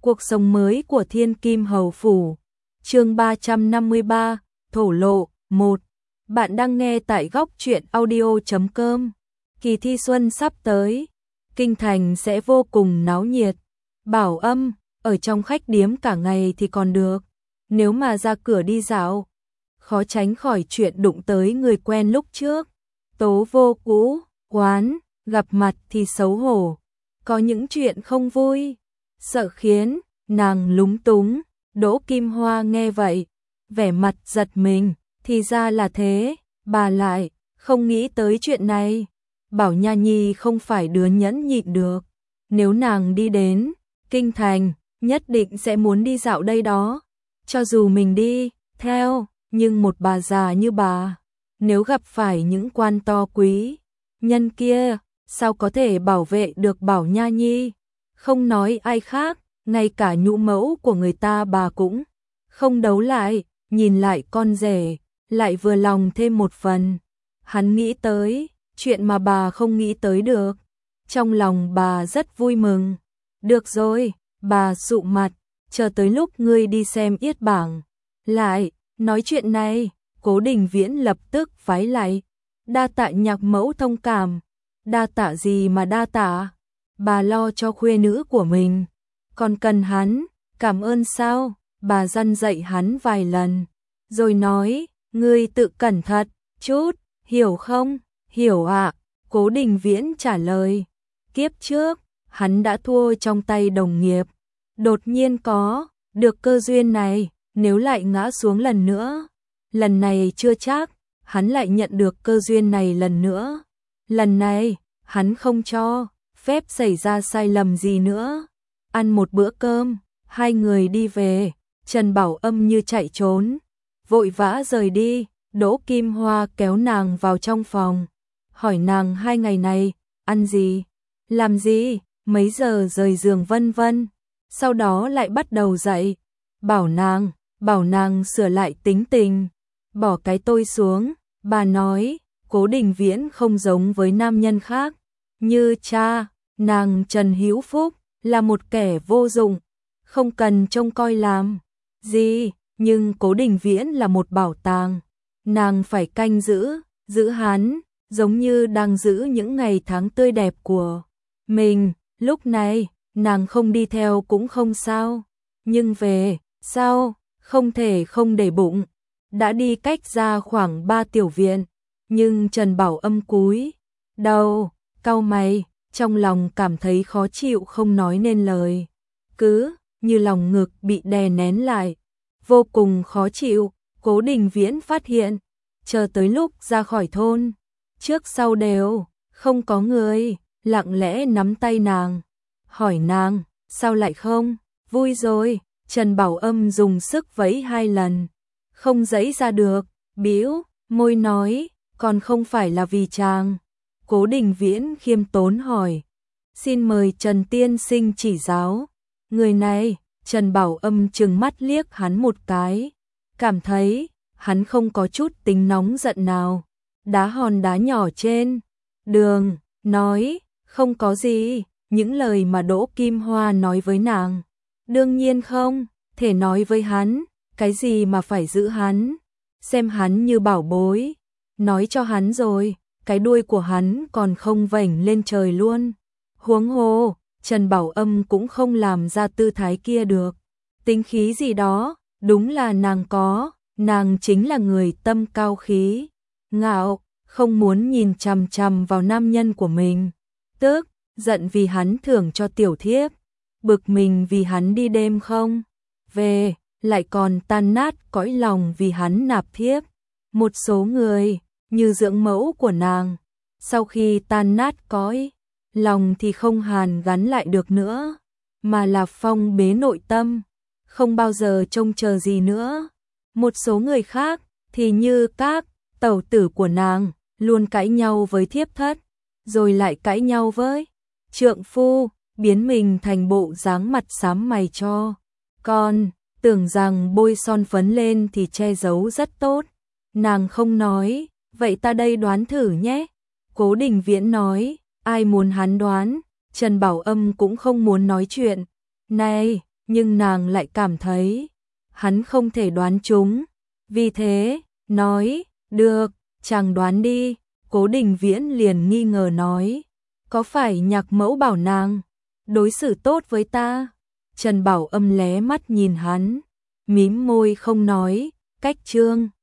Cuộc sống mới của Thiên Kim Hầu Phủ. Chương 353, thổ lộ 1. Bạn đang nghe tại góc truyện audio.com. Kỳ thi xuân sắp tới, kinh thành sẽ vô cùng náo nhiệt. Bảo Âm ở trong khách điếm cả ngày thì còn được, nếu mà ra cửa đi dạo, khó tránh khỏi chuyện đụng tới người quen lúc trước. Tố vô cũ quán, gặp mặt thì xấu hổ, có những chuyện không vui, sợ khiến nàng lúng túng. Đỗ Kim Hoa nghe vậy, vẻ mặt giật mình, thì ra là thế, bà lại không nghĩ tới chuyện này. Bảo Nha Nhi không phải đứa nhẫn nhịn được, nếu nàng đi đến kinh thành, nhất định sẽ muốn đi dạo đây đó. Cho dù mình đi theo, nhưng một bà già như bà, nếu gặp phải những quan to quý nhân kia, sao có thể bảo vệ được Bảo Nha Nhi? Không nói ai khác, ngay cả nhũ mẫu của người ta bà cũng không đấu lại. Nhìn lại con rể, lại vừa lòng thêm một phần. Hắn nghĩ tới chuyện mà bà không nghĩ tới được, trong lòng bà rất vui mừng. Được rồi, bà sụ mặt, chờ tới lúc ngươi đi xem yết bảng lại nói chuyện này. Cố Đình Viễn lập tức vái lại, đa tạ nhạc mẫu thông cảm. Đa tạ gì mà đa tạ, bà lo cho khuê nữ của mình, còn cần hắn cảm ơn sao? Bà răn dạy hắn vài lần, rồi nói, ngươi tự cẩn thận chút, hiểu không? Hiểu ạ. Cố Đình Viễn trả lời. Kiếp trước, hắn đã thua trong tay đồng nghiệp, đột nhiên có được cơ duyên này, nếu lại ngã xuống lần nữa, lần này chưa chắc hắn lại nhận được cơ duyên này lần nữa. Lần này, hắn không cho phép xảy ra sai lầm gì nữa. Ăn một bữa cơm, hai người đi về. Trần Bảo Âm như chạy trốn, vội vã rời đi. Đỗ Kim Hoa kéo nàng vào trong phòng, hỏi nàng 2 ngày này ăn gì, làm gì, mấy giờ rời giường vân vân. Sau đó lại bắt đầu dạy, bảo nàng sửa lại tính tình, bỏ cái tôi xuống. Bà nói, Cố Đình Viễn không giống với nam nhân khác, như cha nàng Trần Hữu Phúc là một kẻ vô dụng, không cần trông coi làm gì, nhưng Cố Đình Viễn là một bảo tàng, nàng phải canh giữ hắn, giống như đang giữ những ngày tháng tươi đẹp của mình. Lúc này, nàng không đi theo cũng không sao, nhưng về sau, không thể không để bụng. Đã đi cách ra khoảng 3 tiểu viện, nhưng Trần Bảo Âm cúi đầu, cau mày, trong lòng cảm thấy khó chịu không nói nên lời, cứ như lòng ngực bị đè nén lại, vô cùng khó chịu. Cố Đình Viễn phát hiện, chờ tới lúc ra khỏi thôn, trước sau đều không có người, lặng lẽ nắm tay nàng, hỏi nàng, sao lại không vui rồi? Trần Bảo Âm dùng sức vẫy 2 lần, không giãy ra được, bĩu môi nói, còn không phải là vì chàng. Cố Đình Viễn khiêm tốn hỏi, xin mời Trần tiên sinh chỉ giáo. Người này, Trần Bảo Âm trừng mắt liếc hắn một cái, cảm thấy hắn không có chút tính nóng giận nào, đá hòn đá nhỏ trên đường, nói, không có gì. Những lời mà Đỗ Kim Hoa nói với nàng, đương nhiên không thể nói với hắn, cái gì mà phải giữ hắn, xem hắn như bảo bối. Nói cho hắn rồi, cái đuôi của hắn còn không vểnh lên trời luôn. Huống hồ, Trần Bảo Âm cũng không làm ra tư thái kia được. Tính khí gì đó, đúng là nàng có, nàng chính là người tâm cao khí ngạo, không muốn nhìn chằm chằm vào nam nhân của mình. Tức giận vì hắn thưởng cho tiểu thiếp, bực mình vì hắn đi đêm không về, lại còn tan nát cõi lòng vì hắn nạp thiếp. Một số người, như dưỡng mẫu của nàng, sau khi tan nát cõi lòng thì không hàn gắn lại được nữa, mà là phong bế nội tâm, không bao giờ trông chờ gì nữa. Một số người khác thì như các tẩu tử của nàng, luôn cãi nhau với thiếp thất, rồi lại cãi nhau với trượng phu, biến mình thành bộ dáng mặt xám mày cho con, tưởng rằng bôi son phấn lên thì che giấu rất tốt. Nàng không nói, vậy ta đây đoán thử nhé. Cố Đình Viễn nói, ai muốn hắn đoán? Trần Bảo Âm cũng không muốn nói chuyện này, nhưng nàng lại cảm thấy hắn không thể đoán chúng. Vì thế, nói, được, chàng đoán đi. Cố Đình Viễn liền nghi ngờ nói, có phải Nhạc mẫu bảo nàng đối xử tốt với ta? Trần Bảo Âm lé mắt nhìn hắn, mím môi không nói, cách Trương